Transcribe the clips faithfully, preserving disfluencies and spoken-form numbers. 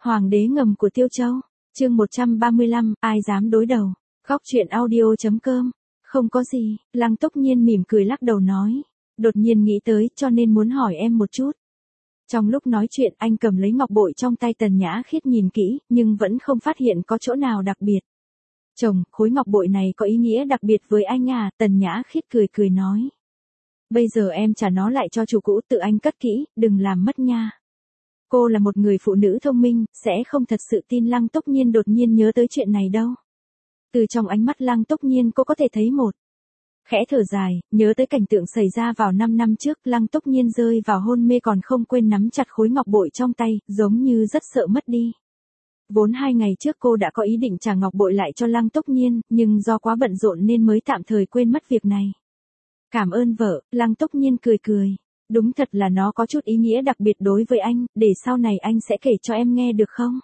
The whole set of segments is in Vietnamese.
Hoàng đế ngầm của Tiêu Châu, chương một trăm ba mươi lăm, ai dám đối đầu. Góc truyện audio.com. Không có gì, Lăng Túc Nhiên mỉm cười lắc đầu nói. Đột nhiên nghĩ tới cho nên muốn hỏi em một chút. Trong lúc nói chuyện anh cầm lấy ngọc bội trong tay Tần Nhã Khiết nhìn kỹ, nhưng vẫn không phát hiện có chỗ nào đặc biệt. Chồng, khối ngọc bội này có ý nghĩa đặc biệt với anh à, Tần Nhã Khiết cười cười nói. Bây giờ em trả nó lại cho chủ cũ, tự anh cất kỹ, đừng làm mất nha. Cô là một người phụ nữ thông minh, sẽ không thật sự tin Lăng Túc Nhiên đột nhiên nhớ tới chuyện này đâu. Từ trong ánh mắt Lăng Túc Nhiên cô có thể thấy một. Khẽ thở dài, nhớ tới cảnh tượng xảy ra vào năm năm trước, Lăng Túc Nhiên rơi vào hôn mê còn không quên nắm chặt khối ngọc bội trong tay, giống như rất sợ mất đi. Vốn hai ngày trước cô đã có ý định trả ngọc bội lại cho Lăng Túc Nhiên, nhưng do quá bận rộn nên mới tạm thời quên mất việc này. Cảm ơn vợ, Lăng Túc Nhiên cười cười. Đúng thật là nó có chút ý nghĩa đặc biệt đối với anh, để sau này anh sẽ kể cho em nghe được không?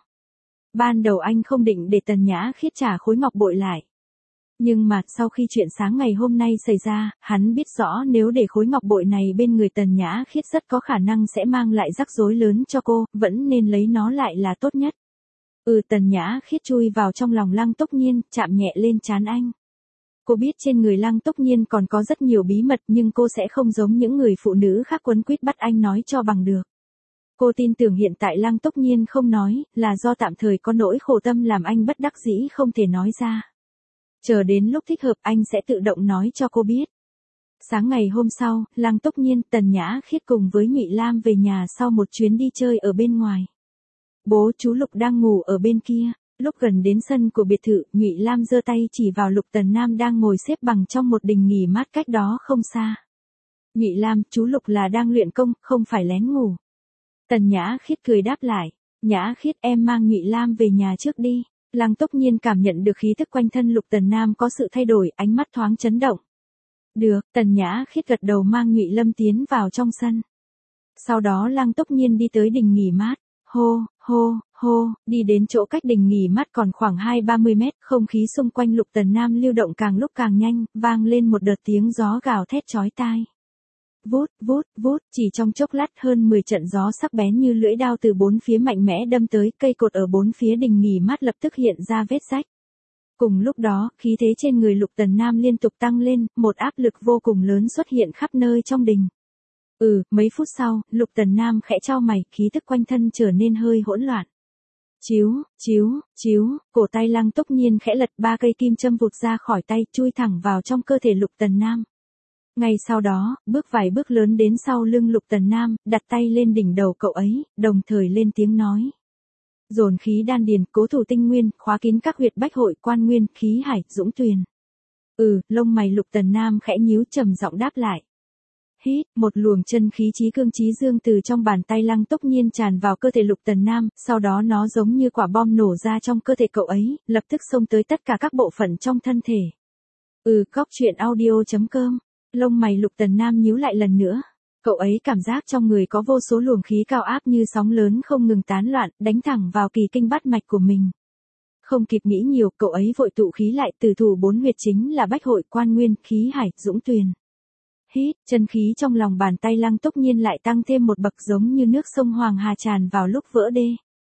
Ban đầu anh không định để Tần Nhã Khiết trả khối ngọc bội lại. Nhưng mà sau khi chuyện sáng ngày hôm nay xảy ra, hắn biết rõ nếu để khối ngọc bội này bên người Tần Nhã Khiết rất có khả năng sẽ mang lại rắc rối lớn cho cô, vẫn nên lấy nó lại là tốt nhất. Ừ, Tần Nhã Khiết chui vào trong lòng Lăng Túc Nhiên, chạm nhẹ lên trán anh. Cô biết trên người Lăng Túc Nhiên còn có rất nhiều bí mật nhưng cô sẽ không giống những người phụ nữ khác quấn quýt bắt anh nói cho bằng được. Cô tin tưởng hiện tại Lăng Túc Nhiên không nói, là do tạm thời có nỗi khổ tâm làm anh bất đắc dĩ không thể nói ra. Chờ đến lúc thích hợp anh sẽ tự động nói cho cô biết. Sáng ngày hôm sau, Lăng Túc Nhiên, Tần Nhã Khiết cùng với Nhụy Lam về nhà sau một chuyến đi chơi ở bên ngoài. Bố chú Lục đang ngủ ở bên kia. Lúc gần đến sân của biệt thự, Nhụy Lam giơ tay chỉ vào Lục Tần Nam đang ngồi xếp bằng trong một đình nghỉ mát cách đó không xa. Nhụy Lam, chú Lục là đang luyện công, không phải lén ngủ. Tần Nhã Khiết cười đáp lại. Nhã Khiết, em mang Nhụy Lam về nhà trước đi. Lăng Túc Nhiên cảm nhận được khí tức quanh thân Lục Tần Nam có sự thay đổi, ánh mắt thoáng chấn động. Được, Tần Nhã Khiết gật đầu mang Nhụy Lâm tiến vào trong sân. Sau đó Lăng Túc Nhiên đi tới đình nghỉ mát. Hô, hô, hô, đi đến chỗ cách đình nghỉ mát còn khoảng hai ba mươi mét, không khí xung quanh Lục Tần Nam lưu động càng lúc càng nhanh, vang lên một đợt tiếng gió gào thét chói tai. Vút, vút, vút, chỉ trong chốc lát hơn mười trận gió sắc bén như lưỡi dao từ bốn phía mạnh mẽ đâm tới, cây cột ở bốn phía đình nghỉ mát lập tức hiện ra vết rách. Cùng lúc đó, khí thế trên người Lục Tần Nam liên tục tăng lên, một áp lực vô cùng lớn xuất hiện khắp nơi trong đình. Ừ, mấy phút sau, Lục Tần Nam khẽ chau mày, khí tức quanh thân trở nên hơi hỗn loạn. Chiếu, chiếu, chiếu, cổ tay Lăng Túc Nhiên khẽ lật, ba cây kim châm vụt ra khỏi tay, chui thẳng vào trong cơ thể Lục Tần Nam. Ngay sau đó, bước vài bước lớn đến sau lưng Lục Tần Nam, đặt tay lên đỉnh đầu cậu ấy, đồng thời lên tiếng nói. Dồn khí đan điền, cố thủ tinh nguyên, khóa kín các huyệt bách hội, quan nguyên, khí hải, dũng tuyền. Ừ, lông mày Lục Tần Nam khẽ nhíu trầm giọng đáp lại. Hít, một luồng chân khí chí cương chí dương từ trong bàn tay Lăng Túc Nhiên tràn vào cơ thể Lục Tần Nam, sau đó nó giống như quả bom nổ ra trong cơ thể cậu ấy, lập tức xông tới tất cả các bộ phận trong thân thể. Ừ, góc truyện audio.com. Lông mày Lục Tần Nam nhíu lại lần nữa. Cậu ấy cảm giác trong người có vô số luồng khí cao áp như sóng lớn không ngừng tán loạn, đánh thẳng vào kỳ kinh bát mạch của mình. Không kịp nghĩ nhiều, cậu ấy vội tụ khí lại, từ thủ bốn huyệt chính là bách hội, quan nguyên, khí hải, dũng tuyền. Hít, chân khí trong lòng bàn tay Lăng Túc Nhiên lại tăng thêm một bậc giống như nước sông Hoàng Hà tràn vào lúc vỡ đê.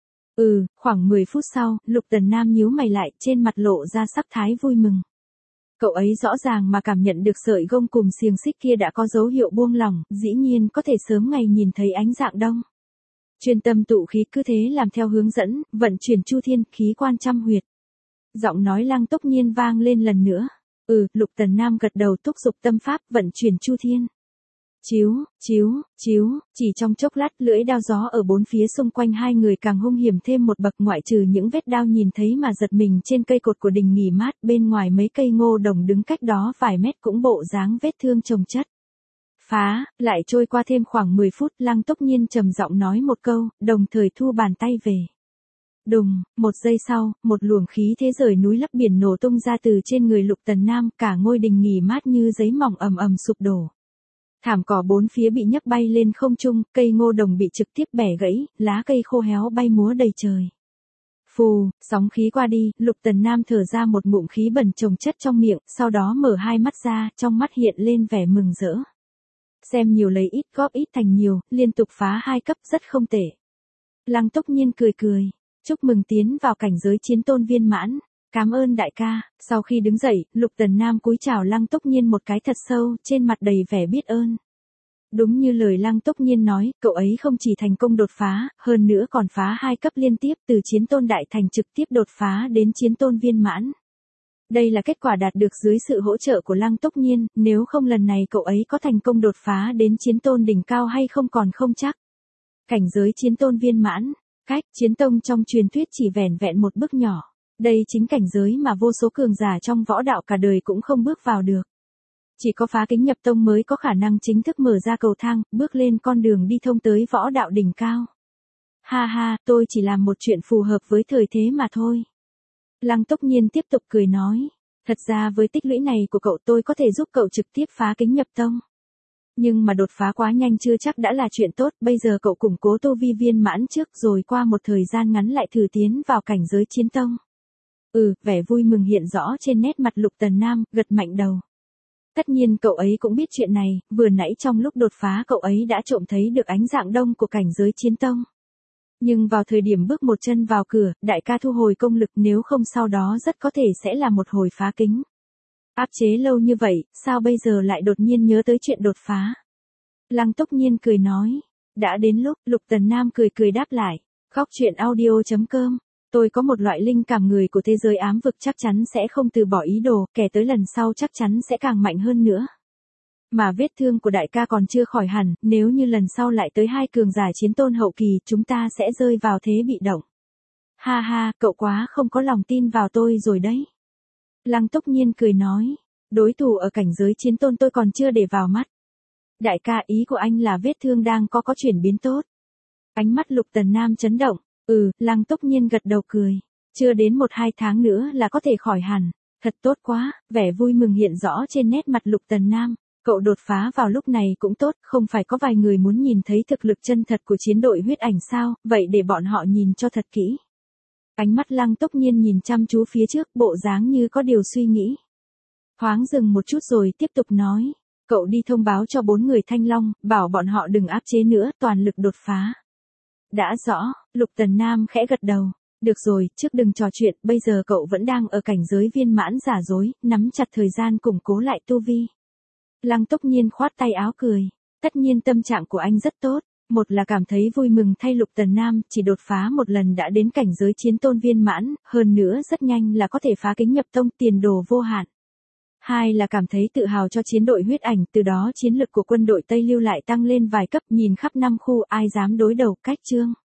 Ừ, khoảng mười phút sau, Lục Tần Nam nhíu mày lại, trên mặt lộ ra sắc thái vui mừng. Cậu ấy rõ ràng mà cảm nhận được sợi gông cùm xiềng xích kia đã có dấu hiệu buông lỏng, dĩ nhiên có thể sớm ngày nhìn thấy ánh dạng đông. Chuyên tâm tụ khí cứ thế làm theo hướng dẫn, vận chuyển chu thiên, khí quan trăm huyệt. Giọng nói Lăng Túc Nhiên vang lên lần nữa. Ừ, Lục Tần Nam gật đầu thúc giục tâm pháp vận chuyển chu thiên. Chiếu, chiếu, chiếu, chỉ trong chốc lát lưỡi đao gió ở bốn phía xung quanh hai người càng hung hiểm thêm một bậc, ngoại trừ những vết đao nhìn thấy mà giật mình trên cây cột của đình nghỉ mát, bên ngoài mấy cây ngô đồng đứng cách đó vài mét cũng bộ dáng vết thương chồng chất. Phá, lại trôi qua thêm khoảng mười phút, Lăng Túc Nhiên trầm giọng nói một câu, đồng thời thu bàn tay về. Đùng, một giây sau, một luồng khí thế rời núi lấp biển nổ tung ra từ trên người Lục Tần Nam, cả ngôi đình nghỉ mát như giấy mỏng ầm ầm sụp đổ. Thảm cỏ bốn phía bị nhấc bay lên không trung, cây ngô đồng bị trực tiếp bẻ gãy, lá cây khô héo bay múa đầy trời. Phù, sóng khí qua đi, Lục Tần Nam thở ra một ngụm khí bẩn chồng chất trong miệng, sau đó mở hai mắt ra, trong mắt hiện lên vẻ mừng rỡ. Xem nhiều lấy ít góp ít thành nhiều, liên tục phá hai cấp rất không tệ. Lăng Túc Nhiên cười cười. Chúc mừng tiến vào cảnh giới chiến tôn viên mãn. Cảm ơn đại ca. Sau khi đứng dậy, Lục Tần Nam cúi chào Lăng Túc Nhiên một cái thật sâu, trên mặt đầy vẻ biết ơn. Đúng như lời Lăng Túc Nhiên nói, cậu ấy không chỉ thành công đột phá, hơn nữa còn phá hai cấp liên tiếp từ chiến tôn đại thành trực tiếp đột phá đến chiến tôn viên mãn. Đây là kết quả đạt được dưới sự hỗ trợ của Lăng Túc Nhiên, nếu không lần này cậu ấy có thành công đột phá đến chiến tôn đỉnh cao hay không còn không chắc. Cảnh giới chiến tôn viên mãn, cách chiến tông trong truyền thuyết chỉ vẻn vẹn một bước nhỏ. Đây chính cảnh giới mà vô số cường giả trong võ đạo cả đời cũng không bước vào được. Chỉ có phá kính nhập tông mới có khả năng chính thức mở ra cầu thang, bước lên con đường đi thông tới võ đạo đỉnh cao. Ha ha, tôi chỉ làm một chuyện phù hợp với thời thế mà thôi. Lăng Túc Nhiên tiếp tục cười nói. Thật ra với tích lũy này của cậu tôi có thể giúp cậu trực tiếp phá kính nhập tông. Nhưng mà đột phá quá nhanh chưa chắc đã là chuyện tốt, bây giờ cậu củng cố tu vi viên mãn trước rồi qua một thời gian ngắn lại thử tiến vào cảnh giới chiến tông. Ừ, vẻ vui mừng hiện rõ trên nét mặt Lục Tần Nam, gật mạnh đầu. Tất nhiên cậu ấy cũng biết chuyện này, vừa nãy trong lúc đột phá cậu ấy đã trộm thấy được ánh dạng đông của cảnh giới chiến tông. Nhưng vào thời điểm bước một chân vào cửa, đại ca thu hồi công lực, nếu không sau đó rất có thể sẽ là một hồi phá kính. Áp chế lâu như vậy, sao bây giờ lại đột nhiên nhớ tới chuyện đột phá? Lăng Túc Nhiên cười nói. Đã đến lúc, Lục Tần Nam cười cười đáp lại. Khóc chuyện audio chấm com. Tôi có một loại linh cảm người của thế giới ám vực chắc chắn sẽ không từ bỏ ý đồ, kẻ tới lần sau chắc chắn sẽ càng mạnh hơn nữa. Mà vết thương của đại ca còn chưa khỏi hẳn, nếu như lần sau lại tới hai cường giả chiến tôn hậu kỳ, chúng ta sẽ rơi vào thế bị động. Ha ha, cậu quá không có lòng tin vào tôi rồi đấy. Lăng Túc Nhiên cười nói, đối thủ ở cảnh giới chiến tôn tôi còn chưa để vào mắt. Đại ca, ý của anh là vết thương đang có có chuyển biến tốt. Ánh mắt Lục Tần Nam chấn động. Ừ, Lăng Túc Nhiên gật đầu cười. Chưa đến một hai tháng nữa là có thể khỏi hẳn. Thật tốt quá, vẻ vui mừng hiện rõ trên nét mặt Lục Tần Nam. Cậu đột phá vào lúc này cũng tốt, không phải có vài người muốn nhìn thấy thực lực chân thật của chiến đội huyết ảnh sao, vậy để bọn họ nhìn cho thật kỹ. Ánh mắt Lăng Túc Nhiên nhìn chăm chú phía trước, bộ dáng như có điều suy nghĩ. Thoáng dừng một chút rồi tiếp tục nói. Cậu đi thông báo cho bốn người Thanh Long, bảo bọn họ đừng áp chế nữa, toàn lực đột phá. Đã rõ, Lục Tần Nam khẽ gật đầu. Được rồi, trước đừng trò chuyện, bây giờ cậu vẫn đang ở cảnh giới viên mãn giả dối, nắm chặt thời gian củng cố lại tu vi. Lăng Túc Nhiên khoát tay áo cười. Tất nhiên tâm trạng của anh rất tốt. Một là cảm thấy vui mừng thay Lục Tần Nam, chỉ đột phá một lần đã đến cảnh giới chiến tôn viên mãn, hơn nữa rất nhanh là có thể phá kính nhập tông, tiền đồ vô hạn. Hai là cảm thấy tự hào cho chiến đội huyết ảnh, từ đó chiến lực của quân đội Tây Lưu lại tăng lên vài cấp, nhìn khắp năm khu ai dám đối đầu. Cách chương.